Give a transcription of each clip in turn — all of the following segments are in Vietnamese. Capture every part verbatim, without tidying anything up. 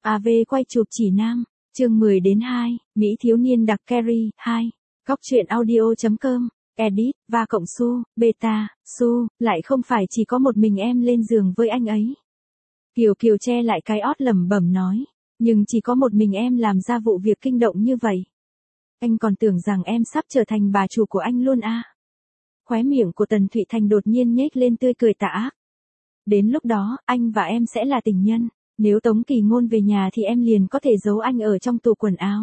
a vê quay chụp chỉ nam, chương mười đến hai, Mỹ thiếu niên đặc Carrie, hai. Góc truyện audio chấm com, edit, và cộng su, beta, su, lại không phải chỉ có một mình em lên giường với anh ấy. Kiều Kiều che lại cái ót lẩm bẩm nói, nhưng chỉ có một mình em làm ra vụ việc kinh động như vậy. Anh còn tưởng rằng em sắp trở thành bà chủ của anh luôn à. Khóe miệng của Tần Thụy Thành đột nhiên nhếch lên tươi cười tà ác. Đến lúc đó, anh và em sẽ là tình nhân. Nếu Tống Kỳ Ngôn về nhà thì em liền có thể giấu anh ở trong tủ quần áo.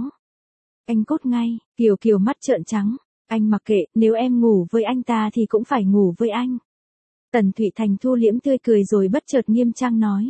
Anh cốt ngay, Kiều Kiều mắt trợn trắng. Anh mặc kệ, nếu em ngủ với anh ta thì cũng phải ngủ với anh. Tần Thụy Thành thu liễm tươi cười rồi bất chợt nghiêm trang nói.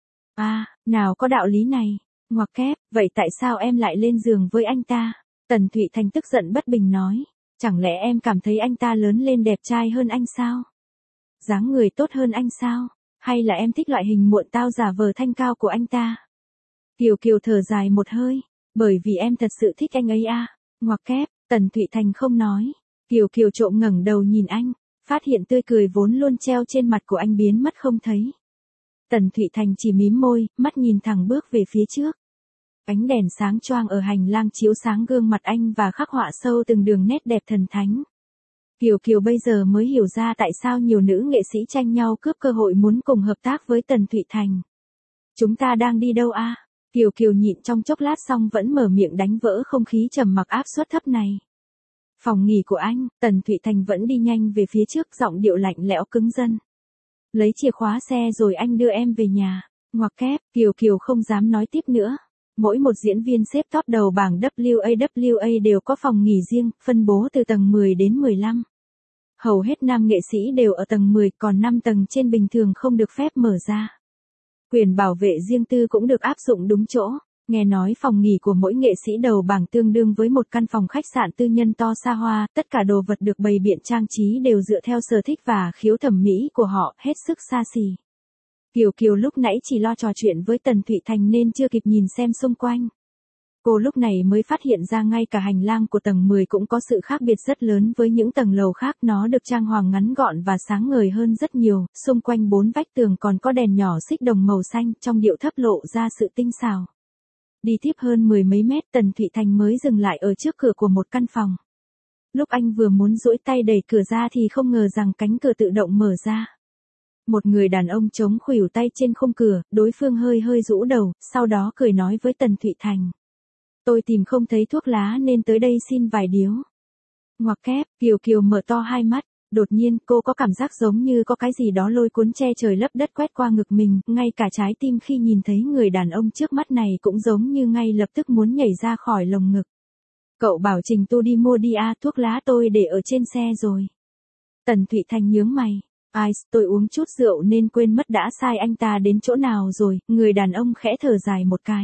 À, nào có đạo lý này. Ngoặc kép, vậy tại sao em lại lên giường với anh ta? Tần Thụy Thành tức giận bất bình nói. Chẳng lẽ em cảm thấy anh ta lớn lên đẹp trai hơn anh sao? Dáng người tốt hơn anh sao? Hay là em thích loại hình muộn tao giả vờ thanh cao của anh ta? Kiều Kiều thở dài một hơi. Bởi vì em thật sự thích anh ấy à? Ngoặc kép, Tần Thụy Thành không nói. Kiều Kiều trộm ngẩng đầu nhìn anh. Phát hiện tươi cười vốn luôn treo trên mặt của anh biến mất không thấy. Tần Thụy Thành chỉ mím môi, mắt nhìn thẳng bước về phía trước. Ánh đèn sáng choang ở hành lang chiếu sáng gương mặt anh và khắc họa sâu từng đường nét đẹp thần thánh. Kiều Kiều bây giờ mới hiểu ra tại sao nhiều nữ nghệ sĩ tranh nhau cướp cơ hội muốn cùng hợp tác với Tần Thụy Thành. Chúng ta đang đi đâu a? Kiều Kiều nhịn trong chốc lát xong vẫn mở miệng đánh vỡ không khí trầm mặc áp suất thấp này. Phòng nghỉ của anh, Tần Thụy Thành vẫn đi nhanh về phía trước, giọng điệu lạnh lẽo cứng rắn. Lấy chìa khóa xe rồi anh đưa em về nhà. Ngoặc kép, Kiều Kiều không dám nói tiếp nữa. Mỗi một diễn viên xếp top đầu bảng W A W A đều có phòng nghỉ riêng, phân bố từ tầng mười đến mười lăm. Hầu hết nam nghệ sĩ đều ở tầng mười, còn năm tầng trên bình thường không được phép mở ra. Quyền bảo vệ riêng tư cũng được áp dụng đúng chỗ. Nghe nói phòng nghỉ của mỗi nghệ sĩ đầu bảng tương đương với một căn phòng khách sạn tư nhân to xa hoa, tất cả đồ vật được bày biện trang trí đều dựa theo sở thích và khiếu thẩm mỹ của họ, hết sức xa xỉ. Kiều Kiều lúc nãy chỉ lo trò chuyện với Tần Thụy Thành nên chưa kịp nhìn xem xung quanh. Cô lúc này mới phát hiện ra ngay cả hành lang của tầng mười cũng có sự khác biệt rất lớn với những tầng lầu khác, nó được trang hoàng ngắn gọn và sáng ngời hơn rất nhiều, xung quanh bốn vách tường còn có đèn nhỏ xích đồng màu xanh, trong điệu thấp lộ ra sự tinh xảo. Đi tiếp hơn mười mấy mét Tần Thụy Thành mới dừng lại ở trước cửa của một căn phòng. Lúc anh vừa muốn duỗi tay đẩy cửa ra thì không ngờ rằng cánh cửa tự động mở ra. Một người đàn ông chống khuỷu tay trên khung cửa, đối phương hơi hơi rũ đầu, sau đó cười nói với Tần Thụy Thành. Tôi tìm không thấy thuốc lá nên tới đây xin vài điếu. Ngoặc kép, Kiều Kiều mở to hai mắt, đột nhiên cô có cảm giác giống như có cái gì đó lôi cuốn che trời lấp đất quét qua ngực mình, ngay cả trái tim khi nhìn thấy người đàn ông trước mắt này cũng giống như ngay lập tức muốn nhảy ra khỏi lồng ngực. Cậu bảo Trình Tu đi mua đi à, thuốc lá tôi để ở trên xe rồi. Tần Thụy Thành nhướng mày. Ai, tôi uống chút rượu nên quên mất đã sai anh ta đến chỗ nào rồi, người đàn ông khẽ thở dài một cái.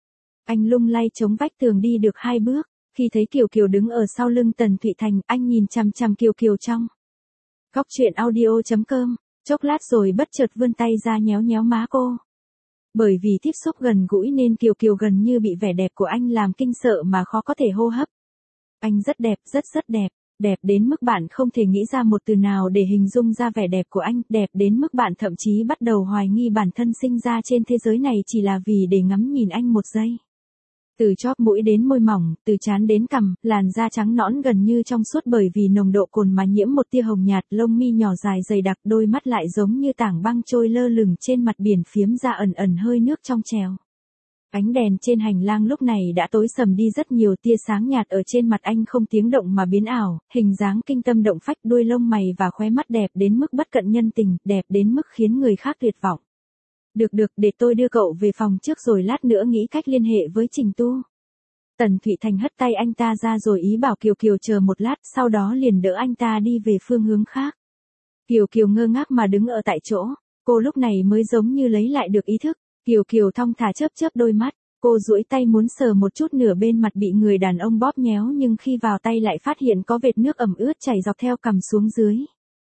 Anh lung lay chống vách tường đi được hai bước, khi thấy Kiều Kiều đứng ở sau lưng Tần Thụy Thành, anh nhìn chằm chằm Kiều Kiều trong. Góc truyện audio chấm com, chốc lát rồi bất chợt vươn tay ra nhéo nhéo má cô. Bởi vì tiếp xúc gần gũi nên Kiều Kiều gần như bị vẻ đẹp của anh làm kinh sợ mà khó có thể hô hấp. Anh rất đẹp, rất rất đẹp. Đẹp đến mức bạn không thể nghĩ ra một từ nào để hình dung ra vẻ đẹp của anh, đẹp đến mức bạn thậm chí bắt đầu hoài nghi bản thân sinh ra trên thế giới này chỉ là vì để ngắm nhìn anh một giây. Từ chóp mũi đến môi mỏng, từ trán đến cằm, làn da trắng nõn gần như trong suốt bởi vì nồng độ cồn mà nhiễm một tia hồng nhạt, lông mi nhỏ dài dày đặc, đôi mắt lại giống như tảng băng trôi lơ lửng trên mặt biển phiếm ra ẩn ẩn hơi nước trong trèo. Ánh đèn trên hành lang lúc này đã tối sầm đi rất nhiều, tia sáng nhạt ở trên mặt anh không tiếng động mà biến ảo, hình dáng kinh tâm động phách, đuôi lông mày và khóe mắt đẹp đến mức bất cận nhân tình, đẹp đến mức khiến người khác tuyệt vọng. Được được, để tôi đưa cậu về phòng trước rồi lát nữa nghĩ cách liên hệ với Trình Tu. Tần Thụy Thành hất tay anh ta ra rồi ý bảo Kiều Kiều chờ một lát, sau đó liền đỡ anh ta đi về phương hướng khác. Kiều Kiều ngơ ngác mà đứng ở tại chỗ, cô lúc này mới giống như lấy lại được ý thức. Kiều Kiều thong thả chớp chớp đôi mắt, cô duỗi tay muốn sờ một chút nửa bên mặt bị người đàn ông bóp nhéo nhưng khi vào tay lại phát hiện có vệt nước ẩm ướt chảy dọc theo cằm xuống dưới.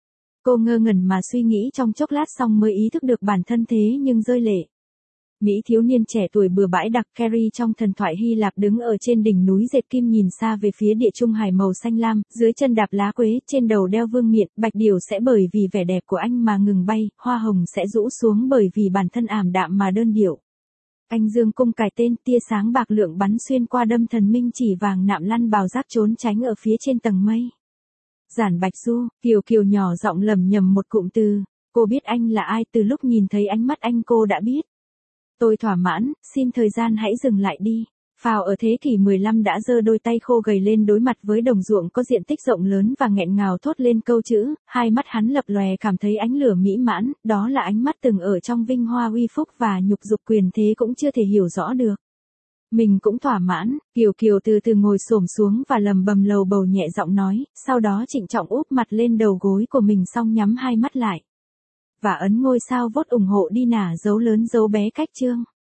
Cô ngơ ngẩn mà suy nghĩ trong chốc lát xong mới ý thức được bản thân thế nhưng rơi lệ. Mỹ thiếu niên trẻ tuổi bừa bãi đặc Carrie trong thần thoại Hy Lạp đứng ở trên đỉnh núi dệt kim nhìn xa về phía địa trung hải màu xanh lam, dưới chân đạp lá quế, trên đầu đeo vương miện, bạch điểu sẽ bởi vì vẻ đẹp của anh mà ngừng bay, hoa hồng sẽ rũ xuống bởi vì bản thân ảm đạm mà đơn điệu. Anh dương cung cài tên, tia sáng bạc lượng bắn xuyên qua đâm thần minh chỉ vàng nạm lăn bào giác trốn tránh ở phía trên tầng mây. Giản Bạch Du, Kiều Kiều nhỏ giọng lầm nhầm một cụm từ. Cô biết anh là ai, từ lúc nhìn thấy ánh mắt anh cô đã biết. Tôi thỏa mãn, xin thời gian hãy dừng lại đi. Phào ở thế kỷ mười lăm đã giơ đôi tay khô gầy lên đối mặt với đồng ruộng có diện tích rộng lớn và nghẹn ngào thốt lên câu chữ, hai mắt hắn lập lòe cảm thấy ánh lửa mỹ mãn, đó là ánh mắt từng ở trong vinh hoa uy phúc và nhục dục quyền thế cũng chưa thể hiểu rõ được. Mình cũng thỏa mãn, Kiều Kiều từ từ ngồi xổm xuống và lầm bầm lầu bầu nhẹ giọng nói, sau đó trịnh trọng úp mặt lên đầu gối của mình xong nhắm hai mắt lại. Và ấn ngôi sao vote ủng hộ đi nả dấu lớn dấu bé cách chương.